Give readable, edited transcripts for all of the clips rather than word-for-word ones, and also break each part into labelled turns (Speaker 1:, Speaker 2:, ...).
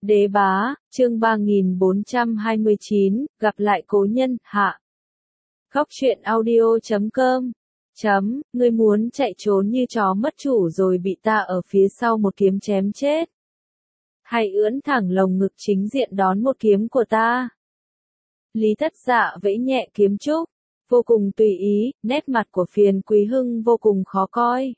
Speaker 1: Đế bá, chương 3429, gặp lại cố nhân, hạ. Khóc chuyện audio.com. Ngươi muốn chạy trốn như chó mất chủ rồi bị ta ở phía sau một kiếm chém chết. Hay ưỡn thẳng lồng ngực chính diện đón một kiếm của ta. Lý Thất Dạ vẫy nhẹ kiếm trúc, vô cùng tùy ý, nét mặt của Phiền Quý Hưng vô cùng khó coi.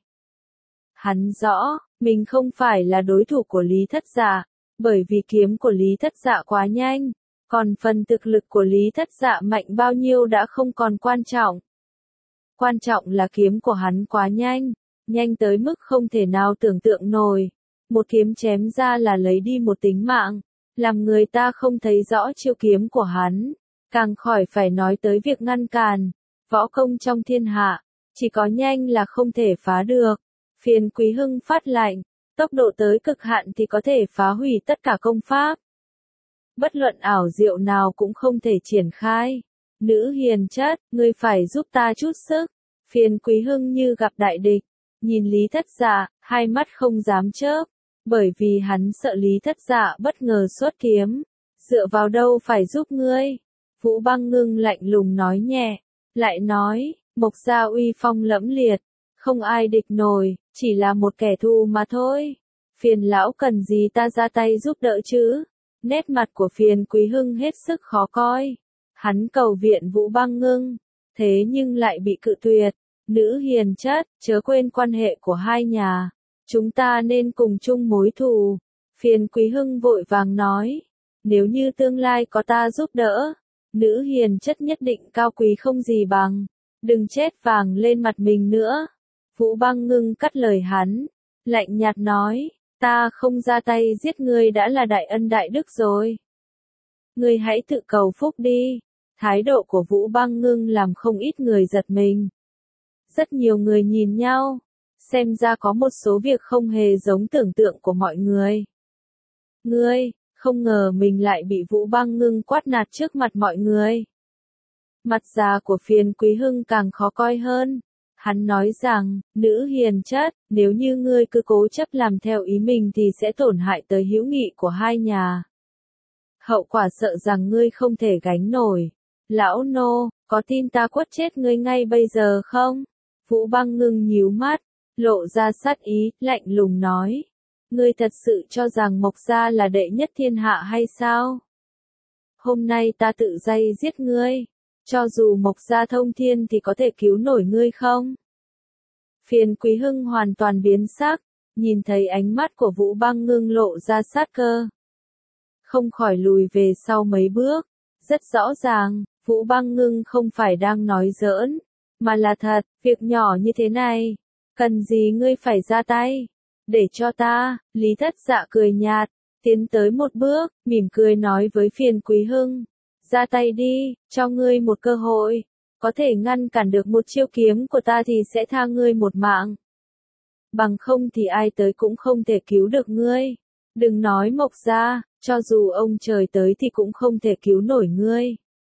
Speaker 1: Hắn rõ, mình không phải là đối thủ của Lý Thất Dạ, bởi vì kiếm của Lý Thất Dạ quá nhanh, còn phần thực lực của Lý Thất Dạ mạnh bao nhiêu đã không còn quan trọng. Quan trọng là kiếm của hắn quá nhanh, nhanh tới mức không thể nào tưởng tượng nổi. Một kiếm chém ra là lấy đi một tính mạng, làm người ta không thấy rõ chiêu kiếm của hắn, càng khỏi phải nói tới việc ngăn cản. Võ công trong thiên hạ, chỉ có nhanh là không thể phá được. Phiền Quý Hưng phát lạnh, tốc độ tới cực hạn thì có thể phá hủy tất cả công pháp. Bất luận ảo diệu nào cũng không thể triển khai. Nữ hiền chất, ngươi phải giúp ta chút sức. Phiền Quý Hưng như gặp đại địch, nhìn Lý Thất Dạ, hai mắt không dám chớp, bởi vì hắn sợ Lý Thất Dạ bất ngờ xuất kiếm. Dựa vào đâu phải giúp ngươi? Vũ Băng Ngưng lạnh lùng nói nhẹ, lại nói, Mộc gia uy phong lẫm liệt, không ai địch nổi, chỉ là một kẻ thù mà thôi. Phiền lão cần gì ta ra tay giúp đỡ chứ? Nét mặt của Phiền Quý Hưng hết sức khó coi. Hắn cầu viện Vũ Băng Ngưng, thế nhưng lại bị cự tuyệt. Nữ hiền chất, chớ quên quan hệ của hai nhà. Chúng ta nên cùng chung mối thù. Phiền Quý Hưng vội vàng nói, nếu như tương lai có ta giúp đỡ, nữ hiền chất nhất định cao quý không gì bằng. Đừng chết vàng lên mặt mình nữa. Vũ Băng Ngưng cắt lời hắn, lạnh nhạt nói, ta không ra tay giết ngươi đã là đại ân đại đức rồi. Ngươi hãy tự cầu phúc đi. Thái độ của Vũ Băng Ngưng làm không ít người giật mình. Rất nhiều người nhìn nhau, xem ra có một số việc không hề giống tưởng tượng của mọi người. Ngươi, không ngờ mình lại bị Vũ Băng Ngưng quát nạt trước mặt mọi người. Mặt già của Phiền Quý Hưng càng khó coi hơn. Hắn nói rằng, nữ hiền chất, nếu như ngươi cứ cố chấp làm theo ý mình thì sẽ tổn hại tới hữu nghị của hai nhà. Hậu quả sợ rằng ngươi không thể gánh nổi. Lão nô, có tin ta quất chết ngươi ngay bây giờ không? Vũ Băng Ngưng nhíu mắt, lộ ra sát ý, lạnh lùng nói. Ngươi thật sự cho rằng Mộc gia là đệ nhất thiên hạ hay sao? Hôm nay ta tự tay giết ngươi. Cho dù Mộc gia thông thiên thì có thể cứu nổi ngươi không? Phiền Quý Hưng hoàn toàn biến sắc, nhìn thấy ánh mắt của Vũ Băng Ngưng lộ ra sát cơ. Không khỏi lùi về sau mấy bước. Rất rõ ràng, Vũ Băng Ngưng không phải đang nói giỡn, mà là thật. Việc nhỏ như thế này, cần gì ngươi phải ra tay? Để cho ta. Lý Thất Dạ cười nhạt, tiến tới một bước, mỉm cười nói với Phiền Quý Hưng. Ra tay đi, cho ngươi một cơ hội. Có thể ngăn cản được một chiêu kiếm của ta thì sẽ tha ngươi một mạng. Bằng không thì ai tới cũng không thể cứu được ngươi. Đừng nói Mộc gia, cho dù ông trời tới thì cũng không thể cứu nổi ngươi.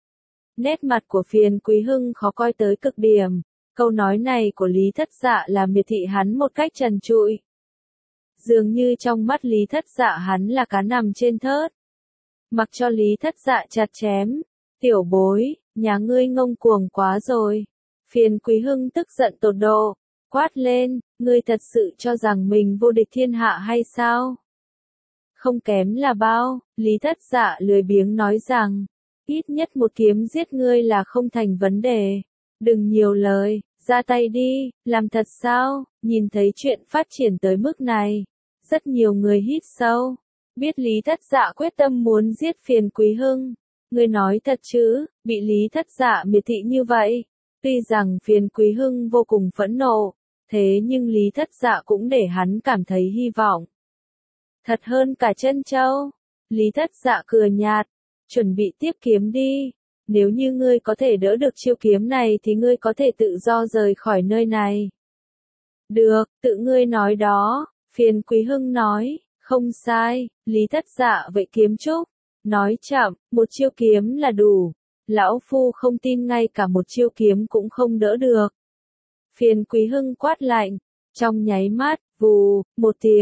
Speaker 1: Nét mặt của Phiền Quý Hưng khó coi tới cực điểm. Câu nói này của Lý Thất Dạ làm miệt thị hắn một cách trần trụi. Dường như trong mắt Lý Thất Dạ hắn là cá nằm trên thớt. Mặc cho Lý Thất Dạ chặt chém. Tiểu bối, nhà ngươi ngông cuồng quá rồi. Phiền Quý Hưng tức giận tột độ, quát lên, ngươi thật sự cho rằng mình vô địch thiên hạ hay sao? Không kém là bao. Lý Thất Dạ lười biếng nói rằng, ít nhất một kiếm giết ngươi là không thành vấn đề. Đừng nhiều lời, ra tay đi. Làm thật sao? Nhìn thấy chuyện phát triển tới mức này, rất nhiều người hít sâu. Biết Lý Thất Dạ quyết tâm muốn giết Phiền Quý Hưng. Ngươi nói thật chứ? Bị Lý Thất Dạ miệt thị như vậy. Tuy rằng Phiền Quý Hưng vô cùng phẫn nộ, thế nhưng Lý Thất Dạ cũng để hắn cảm thấy hy vọng. Thật hơn cả chân châu. Lý Thất Dạ cười nhạt, chuẩn bị tiếp kiếm đi. Nếu như ngươi có thể đỡ được chiêu kiếm này thì ngươi có thể tự do rời khỏi nơi này. Được, tự ngươi nói đó. Phiền Quý Hưng nói, không sai. Lý Thất Dạ vậy kiếm trúc, nói chậm, một chiêu kiếm là đủ. Lão phu không tin ngay cả một chiêu kiếm cũng không đỡ được. Phiền Quý Hưng quát lạnh, trong nháy mắt, vù, một tiếng,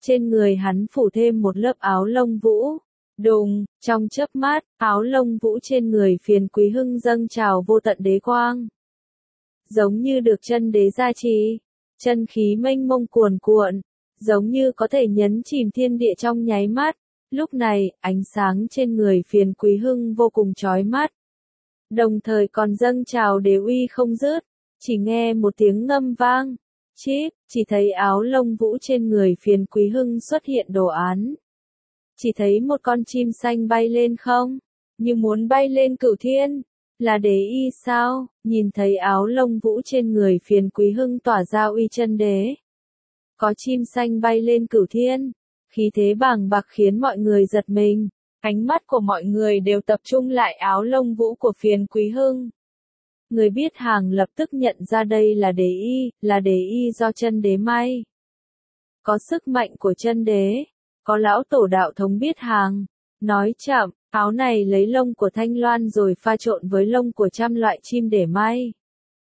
Speaker 1: trên người hắn phủ thêm một lớp áo lông vũ. Đùng, trong chớp mắt, áo lông vũ trên người Phiền Quý Hưng dâng trào vô tận đế quang. Giống như được chân đế gia trì, chân khí mênh mông cuồn cuộn, giống như có thể nhấn chìm thiên địa trong nháy mắt. Lúc này, ánh sáng trên người Phiền Quý Hưng vô cùng chói mắt. Đồng thời còn dâng trào đế uy không dứt, chỉ nghe một tiếng ngâm vang. Chít, chỉ thấy áo lông vũ trên người Phiền Quý Hưng xuất hiện đồ án. Chỉ thấy một con chim xanh bay lên không, như muốn bay lên cửu thiên. Là đế y sao? Nhìn thấy áo lông vũ trên người Phiền Quý Hưng tỏa ra uy chân đế. Có chim xanh bay lên cửu thiên, khí thế bàng bạc khiến mọi người giật mình. Ánh mắt của mọi người đều tập trung lại áo lông vũ của Phiền Quý Hưng. Người biết hàng lập tức nhận ra đây là đế y do chân đế may. Có sức mạnh của chân đế, có lão tổ đạo thống biết hàng. Nói chậm, áo này lấy lông của thanh loan rồi pha trộn với lông của trăm loại chim để may.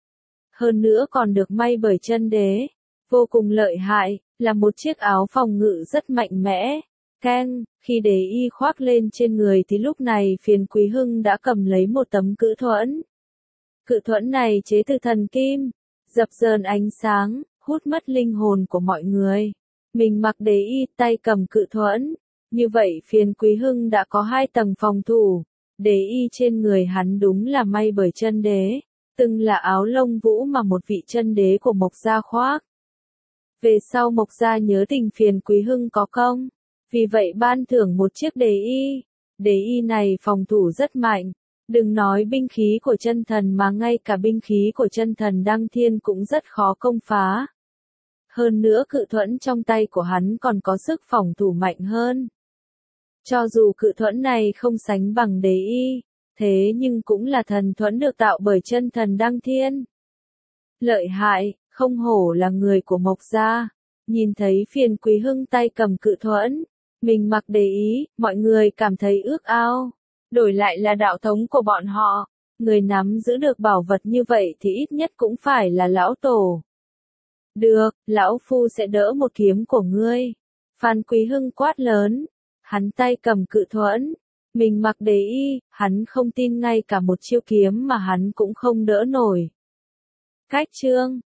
Speaker 1: Hơn nữa còn được may bởi chân đế, vô cùng lợi hại, là một chiếc áo phòng ngự rất mạnh mẽ. Keng, khi đế y khoác lên trên người thì lúc này Phiền Quý Hưng đã cầm lấy một tấm cự thuẫn. Cự thuẫn này chế từ thần kim, dập dờn ánh sáng, hút mất linh hồn của mọi người. Mình mặc đế y, tay cầm cự thuẫn. Như vậy Phiền Quý Hưng đã có 2 tầng phòng thủ. Đế y trên người hắn đúng là may bởi chân đế, từng là áo lông vũ mà một vị chân đế của Mộc Gia khoác. Về sau Mộc Gia nhớ tình Phiền Quý Hưng có công, vì vậy ban thưởng một chiếc đế y. Đế y này phòng thủ rất mạnh, đừng nói binh khí của chân thần mà ngay cả binh khí của chân thần Đăng Thiên cũng rất khó công phá. Hơn nữa cự thuẫn trong tay của hắn còn có sức phòng thủ mạnh hơn. Cho dù cự thuẫn này không sánh bằng đế y, thế nhưng cũng là thần thuẫn được tạo bởi chân thần Đăng Thiên. Lợi hại, không hổ là người của Mộc Gia. Nhìn thấy Phiền Quý Hưng tay cầm cự thuẫn, mình mặc đế y, mọi người cảm thấy ước ao. Đổi lại là đạo thống của bọn họ, người nắm giữ được bảo vật như vậy thì ít nhất cũng phải là lão tổ. Được, lão phu sẽ đỡ một kiếm của ngươi. Phan Quý Hưng quát lớn. Hắn tay cầm cự thuẫn, mình mặc đế y, hắn không tin ngay cả một chiêu kiếm mà hắn cũng không đỡ nổi. Cách chương